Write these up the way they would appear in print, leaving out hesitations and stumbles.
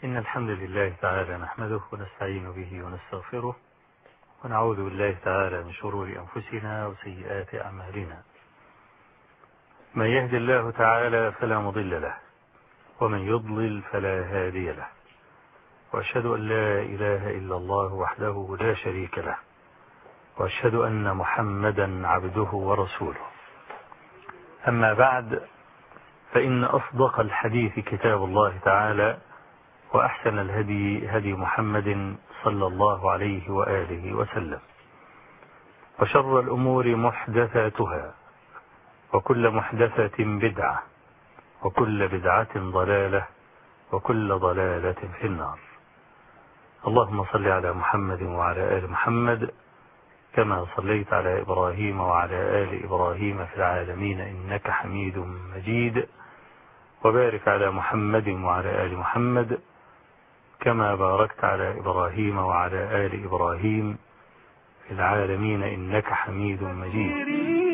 إن الحمد لله تعالى نحمده ونستعين به ونستغفره ونعوذ بالله تعالى من شرور أنفسنا وسيئات أعمالنا. من يهد الله تعالى فلا مضل له ومن يضلل فلا هادي له، وأشهد أن لا إله إلا الله وحده لا شريك له، وأشهد أن محمدا عبده ورسوله. أما بعد، فإن أصدق الحديث كتاب الله تعالى، وأحسن الهدي هدي محمد صلى الله عليه وآله وسلم، وشر الأمور محدثاتها، وكل محدثة بدعة، وكل بدعة ضلالة، وكل ضلالة في النار. اللهم صل على محمد وعلى آل محمد كما صليت على إبراهيم وعلى آل إبراهيم في العالمين إنك حميد مجيد، وبارك على محمد وعلى آل محمد كما باركت على إبراهيم وعلى آل إبراهيم في العالمين إنك حميد مجيد.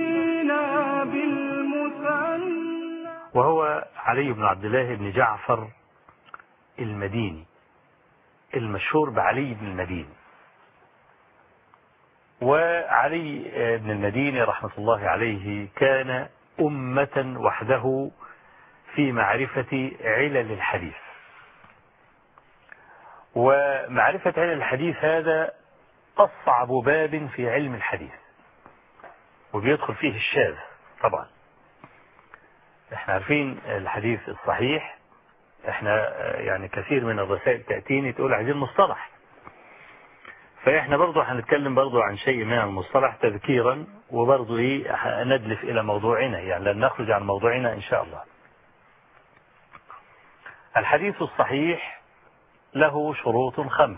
وهو علي بن عبد الله بن جعفر المديني، المشهور بعلي بن المديني. وعلي بن المديني رحمة الله عليه كان أمة وحده في معرفة علل الحديث. ومعرفة علل الحديث هذا أصعب باب في علم الحديث، وبيدخل فيه الشاذ. طبعا احنا عارفين الحديث الصحيح، احنا يعني كثير من الرسائل تأتيني تقول عايزين مصطلح، فاحنا برضو هنتكلم برضو عن شيء من المصطلح تذكيرا، وبرضو ندلف الى موضوعنا، يعني لن نخرج عن موضوعنا ان شاء الله. الحديث الصحيح له شروط 5.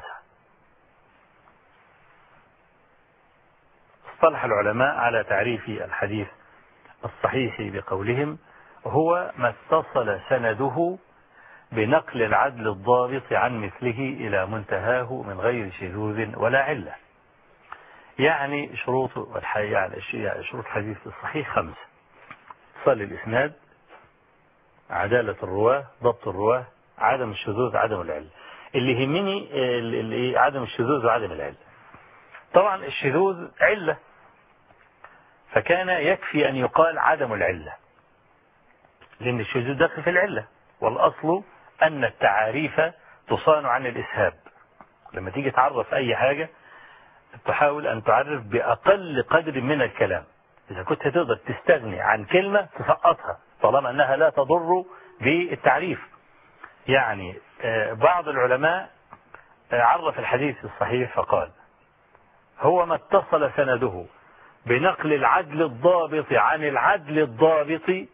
اصطلح العلماء على تعريف الحديث الصحيح بقولهم: هو ما اتصل سنده بنقل العدل الضابط عن مثله إلى منتهاه من غير شذوذ ولا علة. يعني شروط الحديث الصحيح 5: اتصال الإسناد، عدالة الرواه، ضبط الرواه، عدم الشذوذ، عدم العلة. اللي يهمني عدم الشذوذ وعدم العلة. طبعا الشذوذ علة، فكان يكفي أن يقال عدم العلة، لأن الشذوذ داخل في العلة، والأصل أن التعاريف تصان عن الإسهاب. لما تيجي تعرف أي حاجة تحاول أن تعرف بأقل قدر من الكلام. إذا كنت تقدر تستغني عن كلمة تسقطها طالما أنها لا تضر بالتعريف. يعني بعض العلماء عرف الحديث الصحيح فقال: هو ما اتصل سنده بنقل العدل الضابط عن العدل الضابط.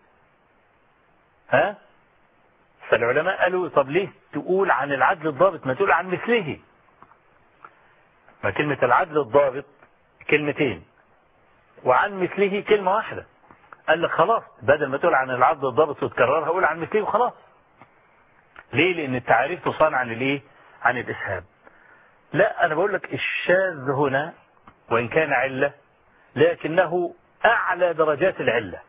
فالعلماء قالوا: طب ليه تقول عن العدل الضابط ما تقول عن مثله؟ ما كلمة العدل الضابط كلمتين، وعن مثله كلمة واحدة. قال لك خلاص، بدل ما تقول عن العدل الضابط وتكررها قول عن مثله وخلاص. ليه؟ لأن التعريف تصان عن عن الإسهاب. لا، أنا بقول لك الشاذ هنا وإن كان علة لكنه أعلى درجات العلة،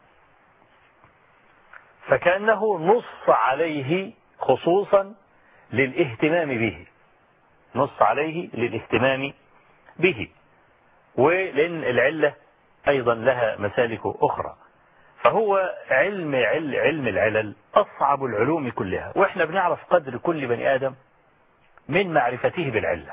فكأنه نص عليه خصوصا للاهتمام به، نص عليه للاهتمام به، ولأن العلة أيضا لها مسالك أخرى. فهو علم العلل أصعب العلوم كلها، وإحنا بنعرف قدر كل بني آدم من معرفته بالعلة.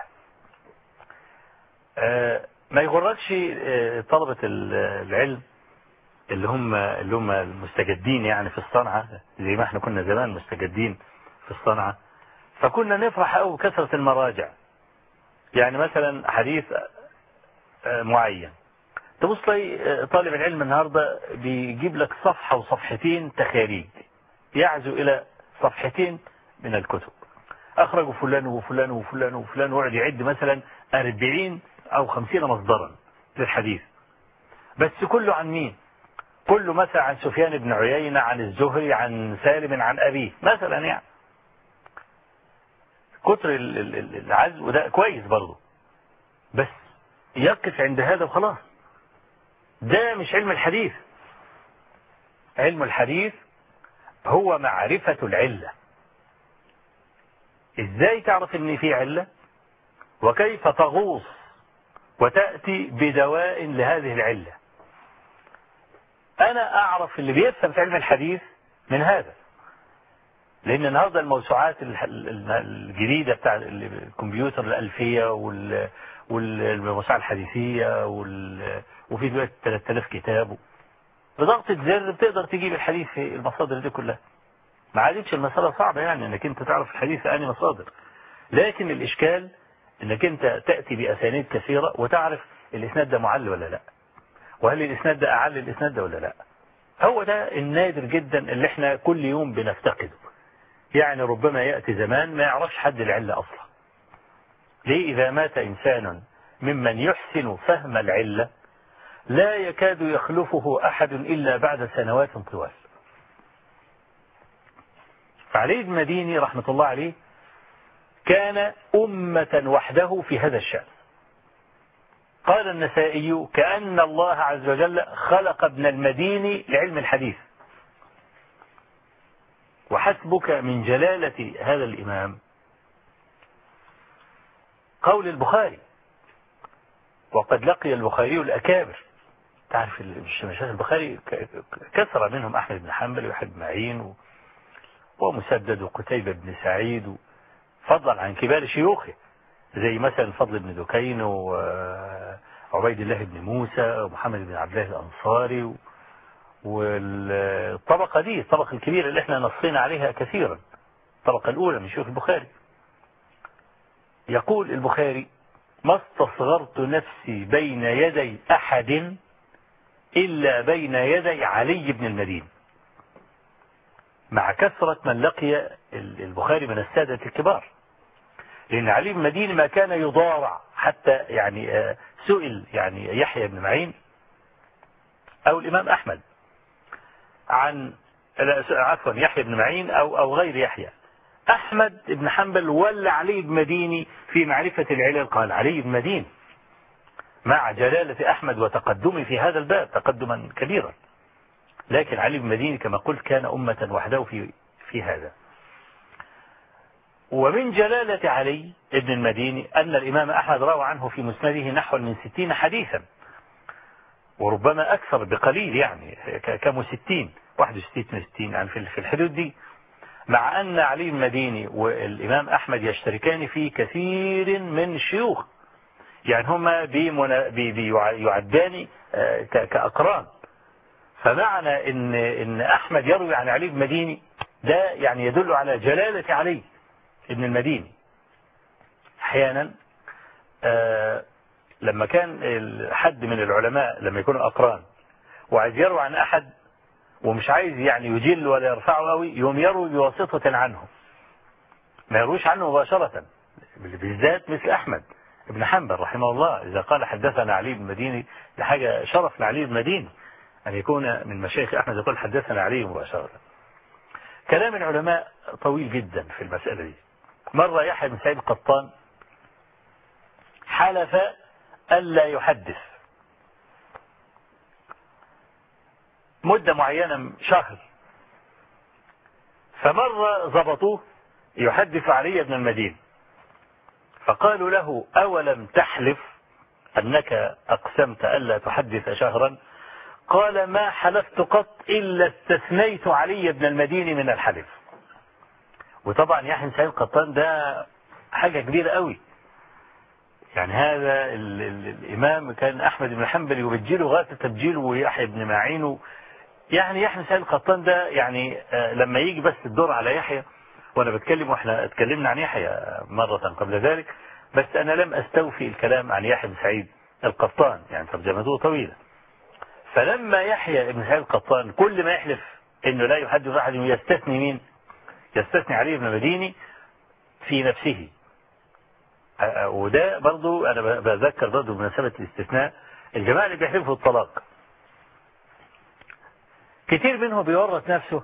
ما يغرقش طلبة العلم اللي هم المستجدين يعني في الصنعة، زي ما احنا كنا زمان مستجدين في الصنعة، فكنا نفرح قوي بكثرة المراجع. يعني مثلا حديث معين تبص لي طالب العلم النهاردة بيجيب لك صفحة وصفحتين تخاريج يعزو إلى صفحتين من الكتب. أخرجوا فلان وفلان وفلان وفلان، وقعد يعد مثلا 40 أو 50 مصدرا للحديث، بس كله عن مين؟ كله مثلا عن سفيان بن عيينة، عن الزهري، عن سالم، عن أبيه مثلا. يعني كتر العزو ده كويس برضه، بس يقف عند هذا وخلاص. ده مش علم الحديث. علم الحديث هو معرفة العلة. ازاي تعرف ان في علة، وكيف تغوص وتأتي بدواء لهذه العلة. أنا أعرف اللي بيفهم في علم الحديث من هذا، لأن النهارده الموسوعات الجديدة بتاع الكمبيوتر الألفية والموسوعة الحديثية وفي دلوقتي 3000 كتاب، بضغطة زر بتقدر تجيب الحديث في المصادر دي كلها. ما عادتش المسألة صعبة يعني انك انت تعرف الحديث في أي مصادر، لكن الإشكال انك انت تأتي بأسانيد كثيرة وتعرف الإسناد ده معل ولا لا، وهل الإسناد ده أعل الإسناد ده ولا لا. هو ده النادر جدا اللي احنا كل يوم بنفتقده. يعني ربما يأتي زمان ما يعرفش حد العلة أصلا. ليه؟ إذا مات إنسان ممن يحسن فهم العلة لا يكاد يخلفه أحد إلا بعد سنوات طوال. فعلي بن المديني رحمة الله عليه كان أمة وحده في هذا الشأن. قال النسائي: كأن الله عز وجل خلق ابن المديني لعلم الحديث. وحسبك من جلالة هذا الإمام قول البخاري: وقد لقي البخاري الأكابر. تعرف مشايخ البخاري كثر منهم أحمد بن حنبل ويحيى بن معين ومسدد وقتيبة بن سعيد، فضلا عن كبار شيوخه زي مثلا فضل بن دكين وعبيد الله بن موسى ومحمد بن عبد الله الأنصاري. والطبقة دي الطبقة الكبيرة اللي احنا نصينا عليها كثيرا، الطبقة الأولى من شيوخ البخاري. يقول البخاري: ما استصغرت نفسي بين يدي أحد إلا بين يدي علي بن المديني. مع كثرة من لقي البخاري من السادة الكبار، لأن علي بن المديني ما كان يضارع حتى يعني سئل يعني يحيى بن معين أو الإمام أحمد عن عفوا يحيى بن معين أو غير يحيى، أحمد بن حنبل ولا علي بن المديني في معرفة العلل؟ قال علي بن المديني، مع جلالة أحمد وتقدمه في هذا الباب تقدما كبيرا. لكن علي بن المديني كما قلت كان أمة وحده في هذا. ومن جلالة علي بن المديني أن الإمام أحمد روى عنه في مسنده نحو من 60 حديثا، وربما أكثر بقليل، يعني كم 60 61 يعني في الحدود دي، مع أن علي بن المديني والإمام أحمد يشتركان في كثير من الشيوخ، يعني هما يعدان كأقران. فمعنى إن أحمد يروي عن علي بن المديني ده يعني يدل على جلالة علي بن المديني. أحيانا لما كان حد من العلماء لما يكونوا أقران وعايز يروي عن أحد ومش عايز يعني يجل ولا يرفعه قوي، يوم يروي بواسطة عنه، ما يرويش عنه مباشرة، بالذات مثل أحمد بن حنبل رحمه الله. إذا قال حدثنا علي بن المديني لحاجة شرف لعلي بن المديني أن يكون من مشايخ أحمد يقول حدثنا علي مباشرة. كلام العلماء طويل جدا في المسألة دي. مرة يحيى بن سعيد القطان حلف ألا يحدث مدة معينة، شهر. فمرة ضبطوه يحدث علي بن المديني، فقالوا له: أولم تحلف أنك أقسمت ألا تحدث شهرا؟ قال: ما حلفت قط إلا استثنيت علي بن المديني من الحلف. وطبعا يحيى بن سعيد القطان ده حاجة كبيرة قوي، يعني هذا الإمام كان أحمد بن حنبل يبجله غاية التبجيل، ويحيى بن معين. يعني يحيى بن سعيد القطان ده يعني لما يجي بس الدور على يحيى، وأنا بتكلم وإحنا اتكلمنا عن يحيى مرة قبل ذلك، بس أنا لم أستوفي الكلام عن يحيى بن سعيد القطان، يعني ترجمته طويلة. فلما يحيى بن سعيد القطان كل ما يحلف إنه لا يحدث أحد يستثني مين؟ يستثني علي بن المديني في نفسه. وده برضو أنا بذكر برضو بمناسبة الاستثناء الجماعة اللي بيحلفوا الطلاق، كتير منهم بيورط نفسه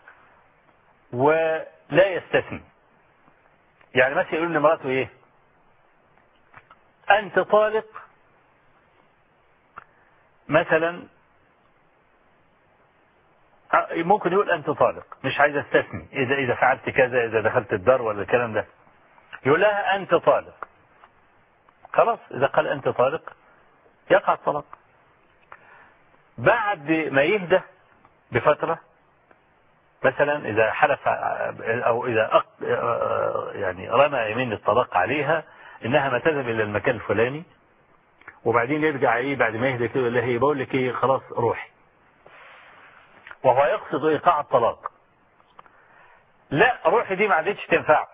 ولا يستثني. يعني مثلا يقول لمراته ايه؟ أنت طالق مثلا، ممكن يقول أنت طالق، مش عايز استثني إذا فعلت كذا، إذا دخلت الدار ولا الكلام ده. يقول لها أنت طالق. خلاص إذا قال أنت طالق يقع الطلاق. بعد ما يهدى بفترة، مثلا إذا حلف أو إذا يعني رمى يمين الطلاق عليها إنها ما تذهب إلى المكان الفلاني، وبعدين يرجع إيه بعد ما يهدى كده يقول لها إيه بقول لك إيه خلاص روحي، وهو يقصد إيقاع الطلاق. لا، روحي دي ما عادتش تنفع،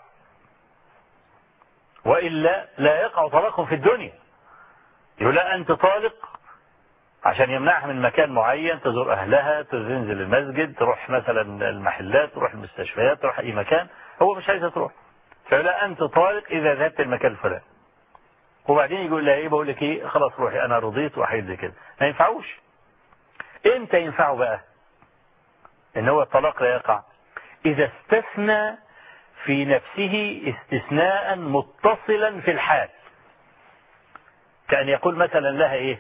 وإلا لا يقع طلاق في الدنيا. يقول لا أنت طالق عشان يمنعها من مكان معين، تزور أهلها، تنزل المسجد، تروح مثلا المحلات، تروح المستشفيات، تروح أي مكان هو مش عايزة تروح. فيقول لا أنت طالق إذا ذهبت المكان الفلاني، وبعدين يقول لها إيه بقول لك إيه خلاص روحي أنا رضيت وحيد زي كده. ما ينفعوش. إمتى ينفعوا بقى إن هو الطلاق لا يقع؟ إذا استثنى في نفسه استثناء متصلا في الحال، كأن يقول مثلا لها إيه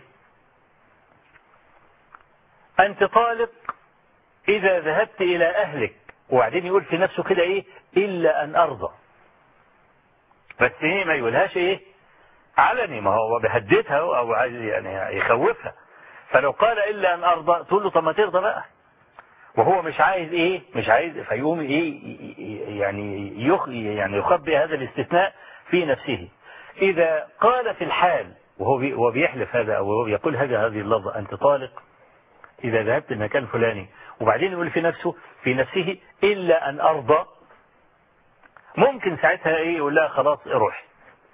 أنت طالق إذا ذهبت إلى أهلك، وبعدين يقول في نفسه كده إيه إلا أن أرضى. بس إيه ما يقولهاش إيه علني، ما هو بيهددها أو عايز يعني يخوفها. فلو قال إلا أن أرضى تقول له طب ما ترضى بقى، وهو مش عايز إيه مش عايز، فيقوم إيه يعني يخبي هذا الاستثناء في نفسه. إذا قال في الحال وهو بيحلف هذا أو هو بيقول هذه اللفظة أنت طالق إذا ذهبت المكان الفلاني، وبعدين يقول في نفسه إلا أن أرضى، ممكن ساعتها إيه يقول لها خلاص اروحي.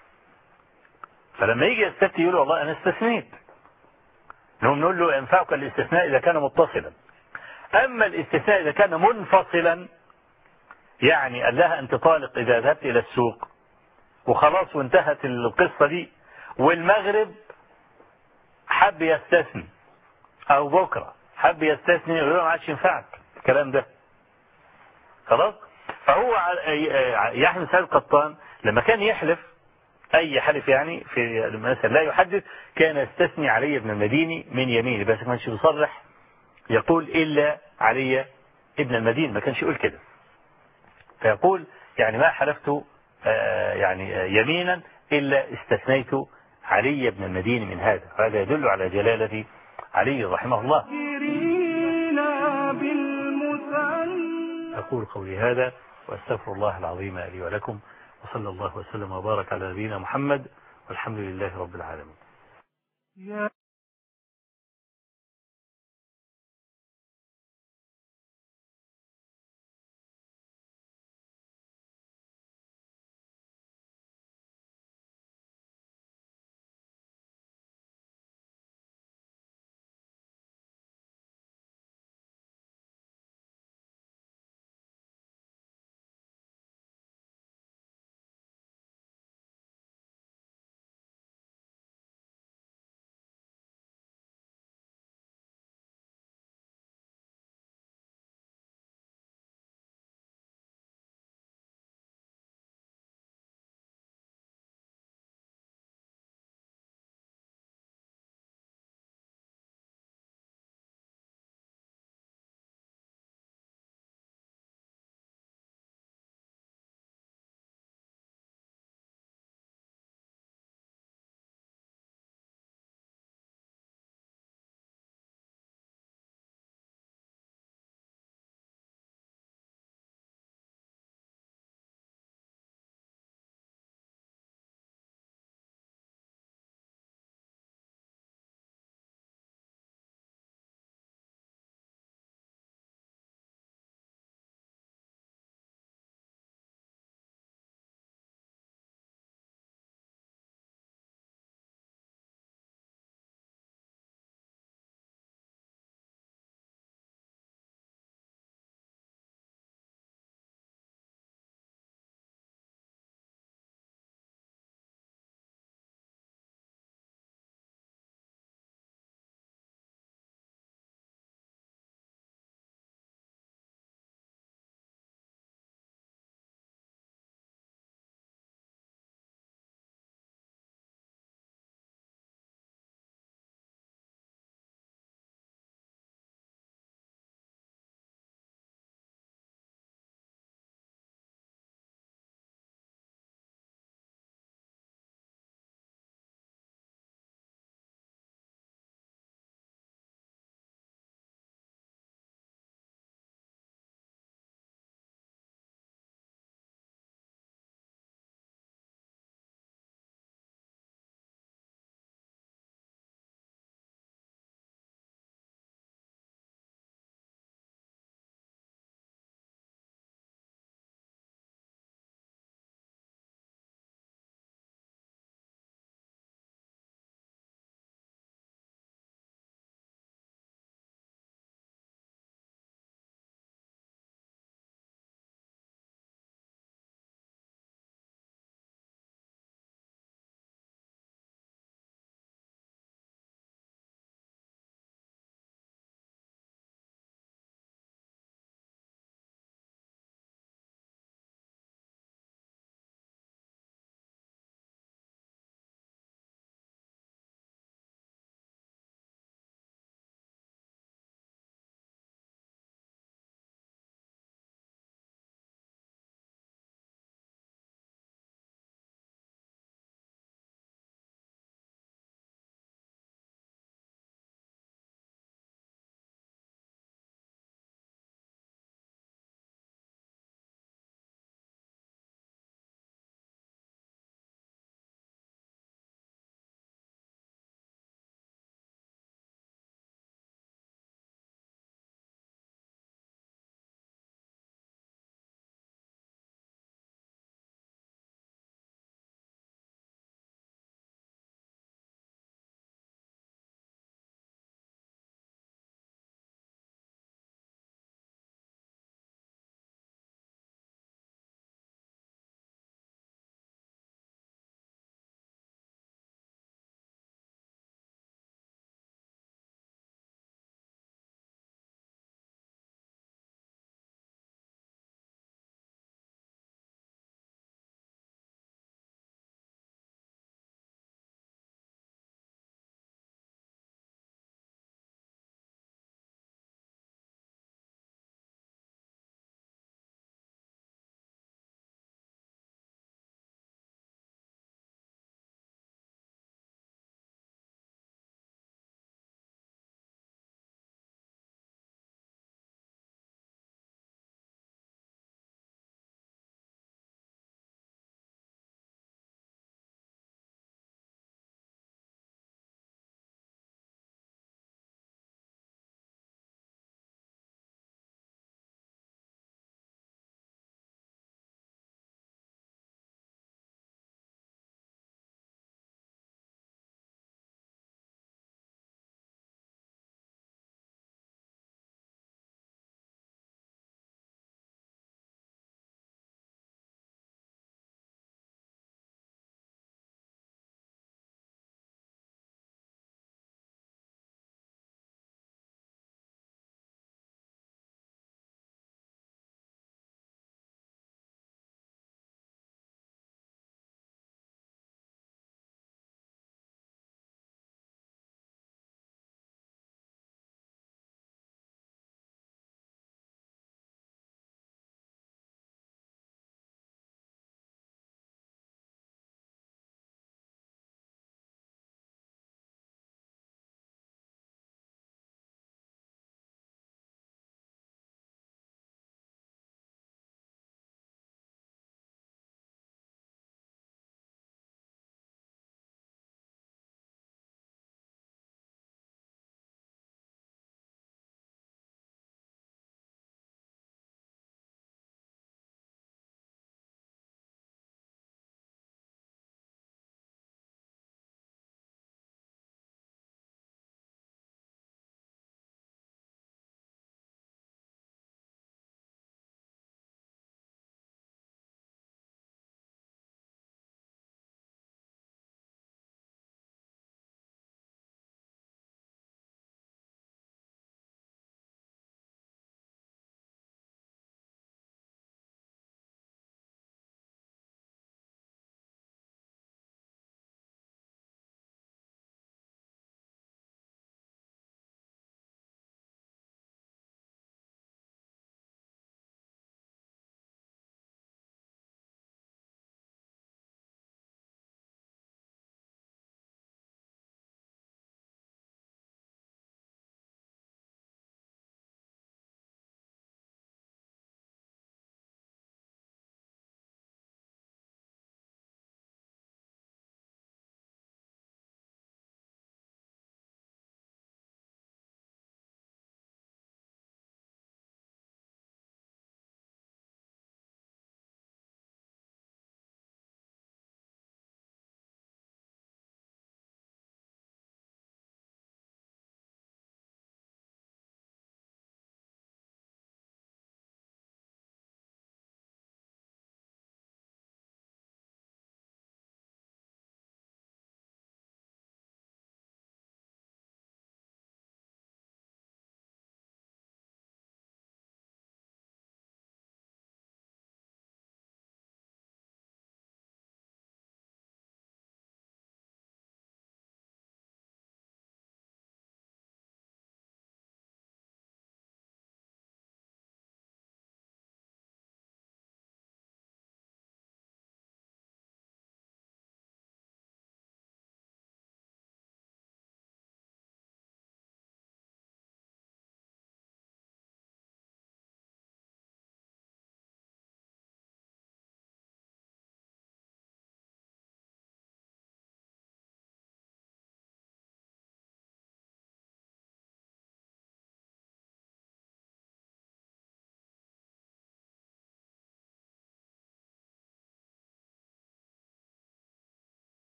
فلما يجي يستفتي يقول والله أنا استثنيت، نقول له ينفعك الاستثناء إذا كان متصلا. أما الاستثناء إذا كان منفصلا، يعني قال لها أنت طالق إذا ذهبت إلى السوق وخلاص وانتهت القصة دي، والمغرب حب يستثني أو بكرة حب يستثني يقول له ما عادش ينفعك الكلام ده خلاص. فهو يحيى بن سعيد القطان لما كان يحلف أي حلف يعني في مثلا لا يحدث، كان يستثني علي بن المديني من يمينه، بس ما كانش يصرح يقول إلا علي ابن المديني، ما كانش يقول كده. فيقول يعني ما حلفت يعني يمينا إلا استثنيت علي بن المديني من هذا. فهذا يدل على جلالة علي رحمه الله. أقول قولي هذا وأستغفر الله العظيم لي ولكم، وصلى الله وسلم وبارك على نبينا محمد، والحمد لله رب العالمين.